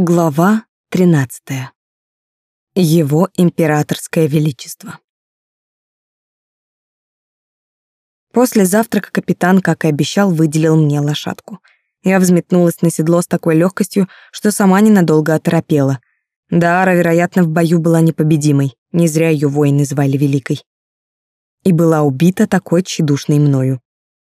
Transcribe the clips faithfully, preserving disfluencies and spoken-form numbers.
Глава тринадцатая. Его императорское величество. После завтрака капитан, как и обещал, выделил мне лошадку. Я взметнулась на седло с такой легкостью, что сама ненадолго оторопела. Даара, вероятно, в бою была непобедимой, не зря ее воины звали Великой. И была убита такой тщедушной мною.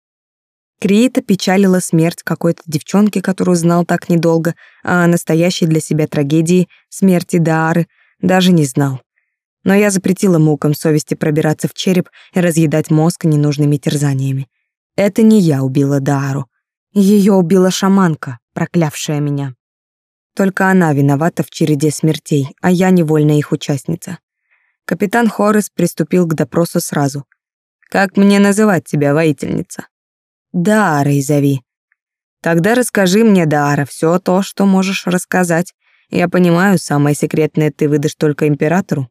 Криита печалила смерть какой-то девчонки, которую знал так недолго, а о настоящей для себя трагедии смерти Даары даже не знал. Но я запретила мукам совести пробираться в череп и разъедать мозг ненужными терзаниями. Это не я убила Даару. Ее убила шаманка, проклявшая меня. Только она виновата в череде смертей, а я невольная их участница. Капитан Хорес приступил к допросу сразу. «Как мне называть тебя, воительница?» «Даарой зови». «Тогда расскажи мне, Даара, все то, что можешь рассказать. Я понимаю, самое секретное ты выдашь только императору».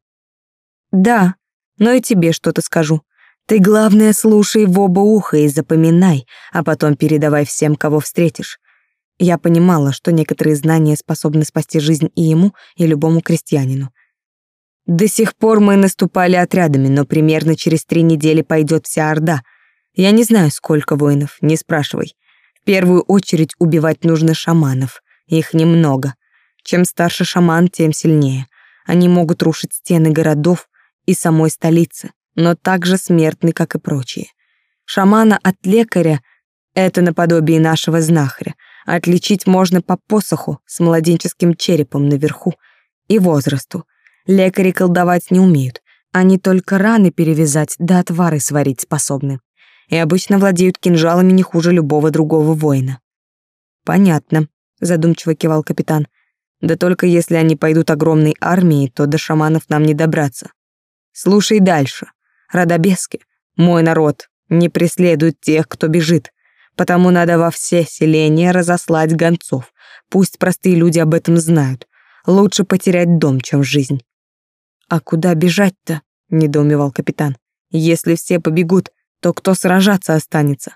«Да, но и тебе что-то скажу. Ты, главное, слушай в оба уха и запоминай, а потом передавай всем, кого встретишь». Я понимала, что некоторые знания способны спасти жизнь и ему, и любому крестьянину. До сих пор мы наступали отрядами, но примерно через три недели пойдет вся орда. Я не знаю, сколько воинов, не спрашивай. В первую очередь убивать нужно шаманов. Их немного. Чем старше шаман, тем сильнее. Они могут рушить стены городов и самой столицы, но также смертны, как и прочие. Шамана от лекаря — это наподобие нашего знахаря. Отличить можно по посоху с младенческим черепом наверху и возрасту. Лекари колдовать не умеют. Они только раны перевязать да отвары сварить способны. И обычно владеют кинжалами не хуже любого другого воина. «Понятно», — задумчиво кивал капитан. «Да только если они пойдут огромной армией, то до шаманов нам не добраться. Слушай дальше. Родобески, мой народ, не преследует тех, кто бежит, потому надо во все селения разослать гонцов. Пусть простые люди об этом знают. Лучше потерять дом, чем жизнь». «А куда бежать-то?» — недоумевал капитан. «Если все побегут, то кто сражаться останется?»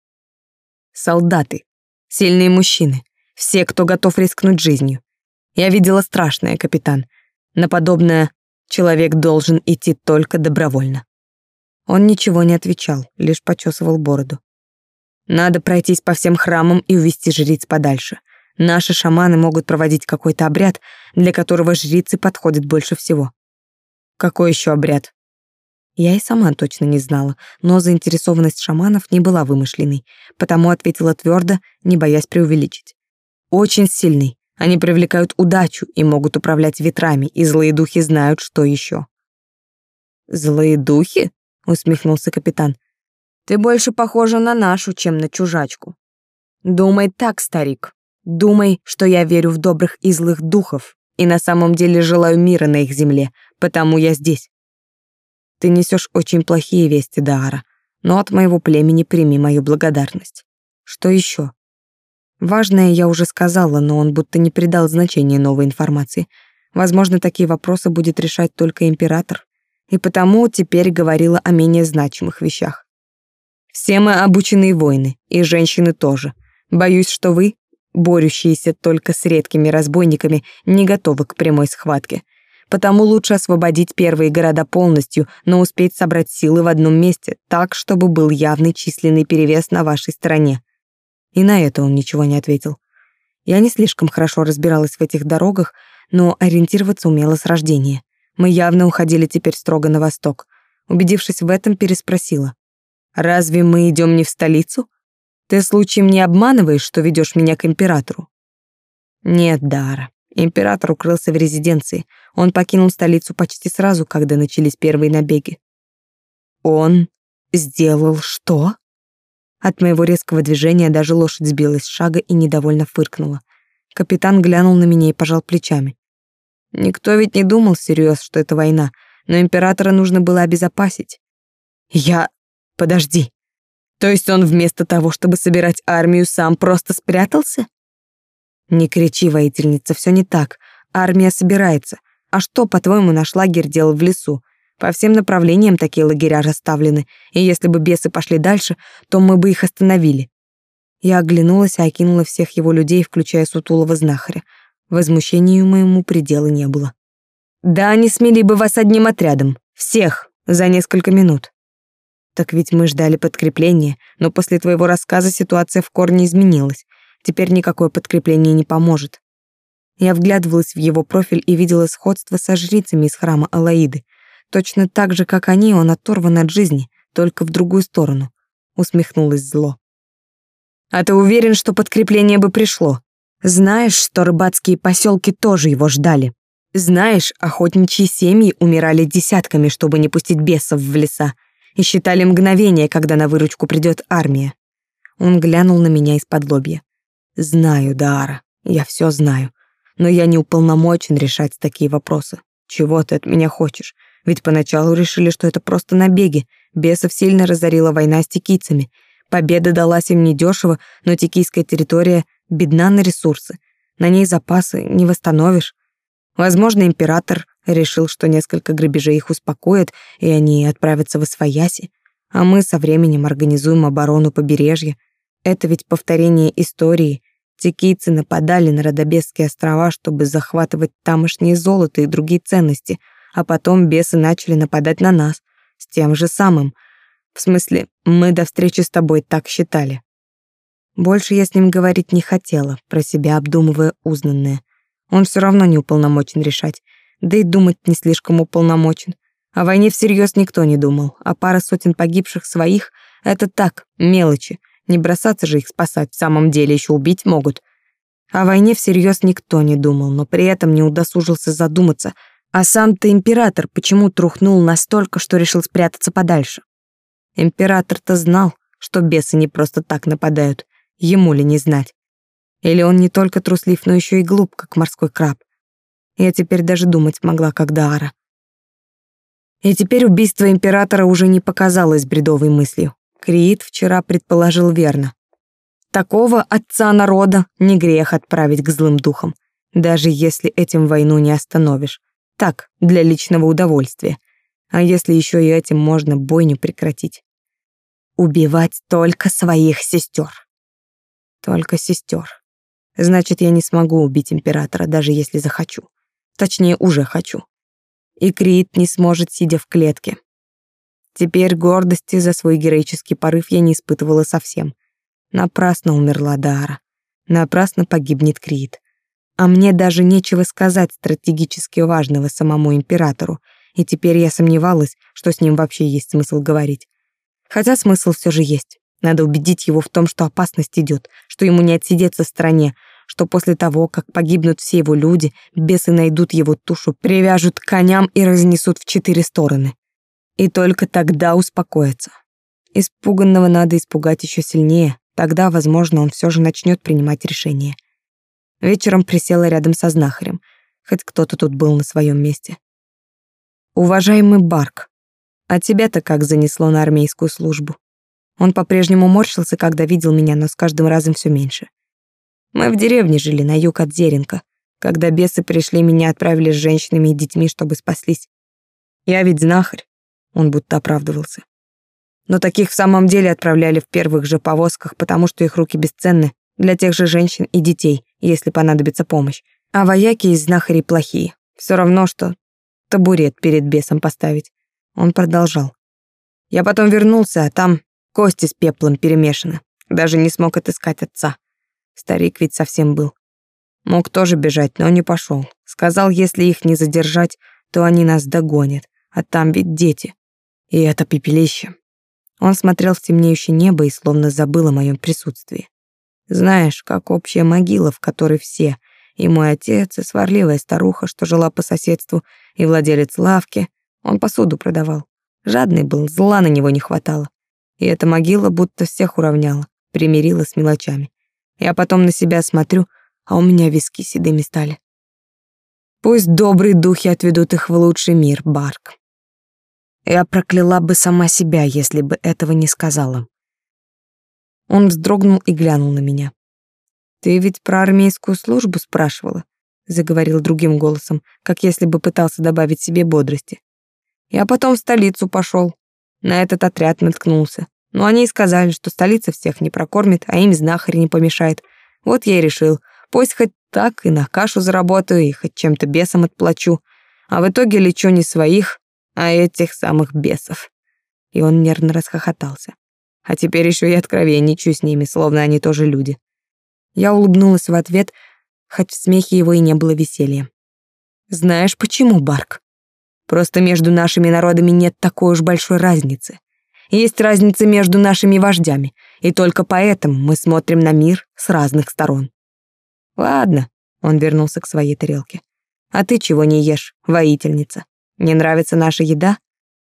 «Солдаты, сильные мужчины, все, кто готов рискнуть жизнью. Я видела страшное, капитан. На подобное человек должен идти только добровольно». Он ничего не отвечал, лишь почесывал бороду. «Надо пройтись по всем храмам и увести жриц подальше. Наши шаманы могут проводить какой-то обряд, для которого жрицы подходят больше всего». «Какой еще обряд?» Я и сама точно не знала, но заинтересованность шаманов не была вымышленной, потому ответила твердо, не боясь преувеличить. «Очень сильный. Они привлекают удачу и могут управлять ветрами, и злые духи знают, что еще». «Злые духи?» — усмехнулся капитан. «Ты больше похожа на нашу, чем на чужачку. Думай так, старик. Думай, что я верю в добрых и злых духов, и на самом деле желаю мира на их земле, потому я здесь. Ты несешь очень плохие вести, Даара, но от моего племени прими мою благодарность. Что еще?» Важное я уже сказала, но он будто не придал значения новой информации. Возможно, такие вопросы будет решать только император, и потому теперь говорила о менее значимых вещах. «Все мы обученные воины, и женщины тоже. Боюсь, что вы, борющиеся только с редкими разбойниками, не готовы к прямой схватке. Потому лучше освободить первые города полностью, но успеть собрать силы в одном месте, так, чтобы был явный численный перевес на вашей стороне». И на это он ничего не ответил. Я не слишком хорошо разбиралась в этих дорогах, но ориентироваться умела с рождения. Мы явно уходили теперь строго на восток. Убедившись в этом, переспросила. «Разве мы идем не в столицу? Ты случаем не обманываешь, что ведешь меня к императору?» «Нет, Даара. Император укрылся в резиденции. Он покинул столицу почти сразу, когда начались первые набеги». «Он сделал что?» От моего резкого движения даже лошадь сбилась с шага и недовольно фыркнула. Капитан глянул на меня и пожал плечами. «Никто ведь не думал всерьез, что это война, но императора нужно было обезопасить». «Я... Подожди. То есть он вместо того, чтобы собирать армию, сам просто спрятался?» «Не кричи, воительница, все не так. Армия собирается. А что, по-твоему, наш лагерь делал в лесу? По всем направлениям такие лагеря расставлены, и если бы бесы пошли дальше, то мы бы их остановили». Я оглянулась и окинула всех его людей, включая сутулого знахаря. Возмущению моему предела не было. Да они смели бы вас одним отрядом. Всех. За несколько минут. Так ведь мы ждали подкрепления, но после твоего рассказа ситуация в корне изменилась. Теперь никакое подкрепление не поможет. Я вглядывалась в его профиль и видела сходство со жрицами из храма Алаиды. Точно так же, как они, он оторван от жизни, только в другую сторону. Усмехнулась зло. А ты уверен, что подкрепление бы пришло? Знаешь, что рыбацкие поселки тоже его ждали? Знаешь, охотничьи семьи умирали десятками, чтобы не пустить бесов в леса, и считали мгновение, когда на выручку придет армия. Он глянул на меня из-под лобья. Знаю, Даара, я все знаю, но я не уполномочен решать такие вопросы. Чего ты от меня хочешь? Ведь поначалу решили, что это просто набеги. Бесов сильно разорила война с тикийцами. Победа далась им недешево, но тикийская территория бедна на ресурсы. На ней запасы не восстановишь. Возможно, император решил, что несколько грабежей их успокоит, и они отправятся в Освояси, а мы со временем организуем оборону побережья. Это ведь повторение истории. Тикийцы нападали на Родобесские острова, чтобы захватывать тамошнее золото и другие ценности, а потом бесы начали нападать на нас с тем же самым. В смысле, мы до встречи с тобой так считали. Больше я с ним говорить не хотела, про себя обдумывая узнанное. Он все равно не уполномочен решать, да и думать не слишком уполномочен. О войне всерьез никто не думал, а пара сотен погибших своих — это так, мелочи. Не бросаться же их спасать, в самом деле еще убить могут. О войне всерьез никто не думал, но при этом не удосужился задуматься, а сам-то император почему трухнул настолько, что решил спрятаться подальше. Император-то знал, что бесы не просто так нападают, ему ли не знать. Или он не только труслив, но еще и глуп, как морской краб. Я теперь даже думать могла, как Даара. И теперь убийство императора уже не показалось бредовой мыслью. Криит вчера предположил верно. Такого отца народа не грех отправить к злым духам, даже если этим войну не остановишь. Так, для личного удовольствия. А если еще и этим можно бойню прекратить? Убивать только своих сестер. Только сестер. Значит, я не смогу убить императора, даже если захочу. Точнее, уже хочу. И Криит не сможет, сидя в клетке. Теперь гордости за свой героический порыв я не испытывала совсем. Напрасно умерла Даара. Напрасно погибнет Криит. А мне даже нечего сказать стратегически важного самому императору, и теперь я сомневалась, что с ним вообще есть смысл говорить. Хотя смысл все же есть. Надо убедить его в том, что опасность идет, что ему не отсидеться в стороне, что после того, как погибнут все его люди, бесы найдут его тушу, привяжут к коням и разнесут в четыре стороны. И только тогда успокоится. Испуганного надо испугать еще сильнее, тогда, возможно, он все же начнет принимать решение. Вечером присела рядом со знахарем, хоть кто-то тут был на своем месте. «Уважаемый Барк, а тебя-то как занесло на армейскую службу?» Он по-прежнему морщился, когда видел меня, но с каждым разом все меньше. Мы в деревне жили, на юг от Зеренка. Когда бесы пришли, меня отправили с женщинами и детьми, чтобы спаслись. Я ведь знахарь, он будто оправдывался. Но таких в самом деле отправляли в первых же повозках, потому что их руки бесценны для тех же женщин и детей, если понадобится помощь. А вояки из знахарей плохие. Все равно, что табурет перед бесом поставить. Он продолжал. Я потом вернулся, а там кости с пеплом перемешаны. Даже не смог отыскать отца. Старик ведь совсем был. Мог тоже бежать, но не пошел. Сказал, если их не задержать, то они нас догонят. А там ведь дети. И это пепелище. Он смотрел в темнеющее небо и словно забыл о моем присутствии. Знаешь, как общая могила, в которой все, и мой отец, и сварливая старуха, что жила по соседству, и владелец лавки, он посуду продавал. Жадный был, зла на него не хватало. И эта могила будто всех уравняла, примирила с мелочами. Я потом на себя смотрю, а у меня виски седыми стали. Пусть добрые духи отведут их в лучший мир, Барк. Я прокляла бы сама себя, если бы этого не сказала. Он вздрогнул и глянул на меня. «Ты ведь про армейскую службу спрашивала?» — заговорил другим голосом, как если бы пытался добавить себе бодрости. «Я потом в столицу пошел. На этот отряд наткнулся. Но они и сказали, что столица всех не прокормит, а им знахарь не помешает. Вот я и решил, пусть хоть Так и на кашу заработаю, и хоть чем-то бесам отплачу. А в итоге лечу не своих, а этих самых бесов». И он нервно расхохотался. «А теперь еще и откровенничаю с ними, словно они тоже люди». Я улыбнулась в ответ, хоть в смехе его и не было веселья. «Знаешь почему, Барк? Просто между нашими народами нет такой уж большой разницы. Есть разница между нашими вождями, и только поэтому мы смотрим на мир с разных сторон». «Ладно», — он вернулся к своей тарелке. «А ты чего не ешь, воительница? Не нравится наша еда?»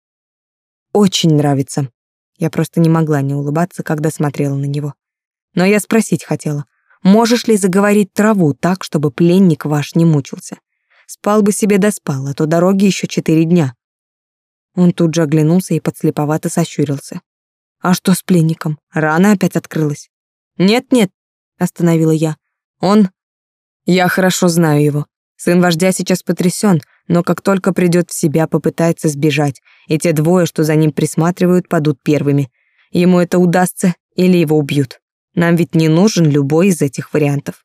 «Очень нравится». Я просто не могла не улыбаться, когда смотрела на него. «Но я спросить хотела, можешь ли заговорить траву так, чтобы пленник ваш не мучился? Спал бы себе да спал, а то дороги еще четыре дня». Он тут же оглянулся и подслеповато сощурился. «А что с пленником? Рана опять открылась?» «Нет-нет», — остановила я. «Он... Я хорошо знаю его. Сын вождя сейчас потрясен, но как только придет в себя, попытается сбежать, и те двое, что за ним присматривают, падут первыми. Ему это удастся или его убьют. Нам ведь не нужен любой из этих вариантов».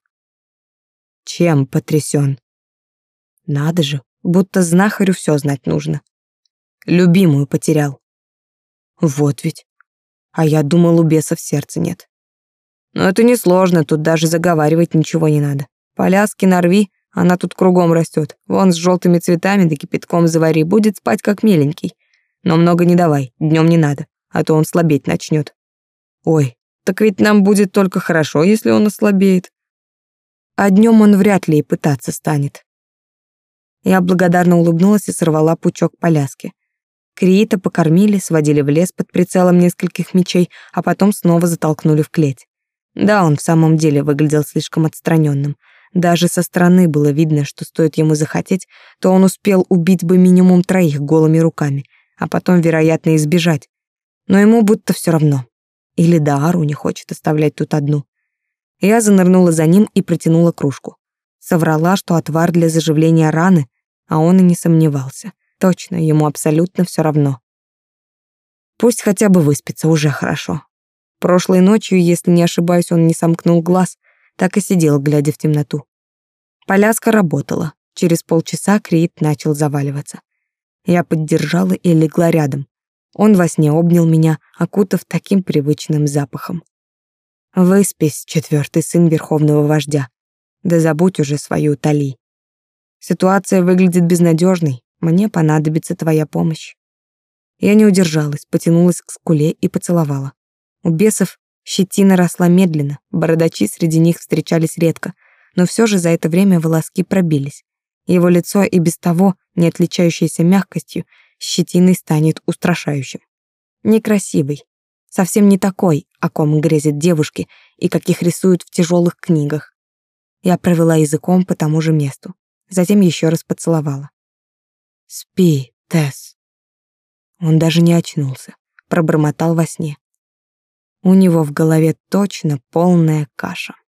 «Чем потрясен?» «Надо же, будто знахарю все знать нужно. Любимую потерял». «Вот ведь. А я думал, у бесов сердца нет». «Но это несложно, тут даже заговаривать ничего не надо. Поляски нарви, она тут кругом растет. Вон с желтыми цветами да кипятком завари, будет спать как миленький. Но много не давай, днем не надо, а то он слабеть начнет». «Ой, так ведь нам будет только хорошо, если он ослабеет. А днем он вряд ли и пытаться станет». Я благодарно улыбнулась и сорвала пучок поляски. Криита покормили, сводили в лес под прицелом нескольких мечей, а потом снова затолкнули в клеть. Да, он в самом деле выглядел слишком отстраненным. Даже со стороны было видно, что стоит ему захотеть, то он успел убить бы минимум троих голыми руками, а потом, вероятно, избежать. Но ему будто все равно. Или Даару не хочет оставлять тут одну. Я занырнула за ним и протянула кружку. Соврала, что отвар для заживления раны, а он и не сомневался. Точно, ему абсолютно все равно. Пусть хотя бы выспится, уже хорошо. Прошлой ночью, если не ошибаюсь, он не сомкнул глаз, так и сидел, глядя в темноту. Поляска работала. Через полчаса Криит начал заваливаться. Я поддержала и легла рядом. Он во сне обнял меня, окутав таким привычным запахом. «Выспись, четвертый сын верховного вождя. Да забудь уже свою Тали. Ситуация выглядит безнадежной. Мне понадобится твоя помощь». Я не удержалась, потянулась к скуле и поцеловала. У бесов щетина росла медленно, бородачи среди них встречались редко, но все же за это время волоски пробились. Его лицо, и без того не отличающееся мягкостью, щетиной станет устрашающим. Некрасивый, совсем не такой, о ком грезят девушки и каких рисуют в тяжелых книгах. Я провела языком по тому же месту, затем еще раз поцеловала. «Спи, Тесс». Он даже не очнулся, пробормотал во сне. У него в голове точно полная каша.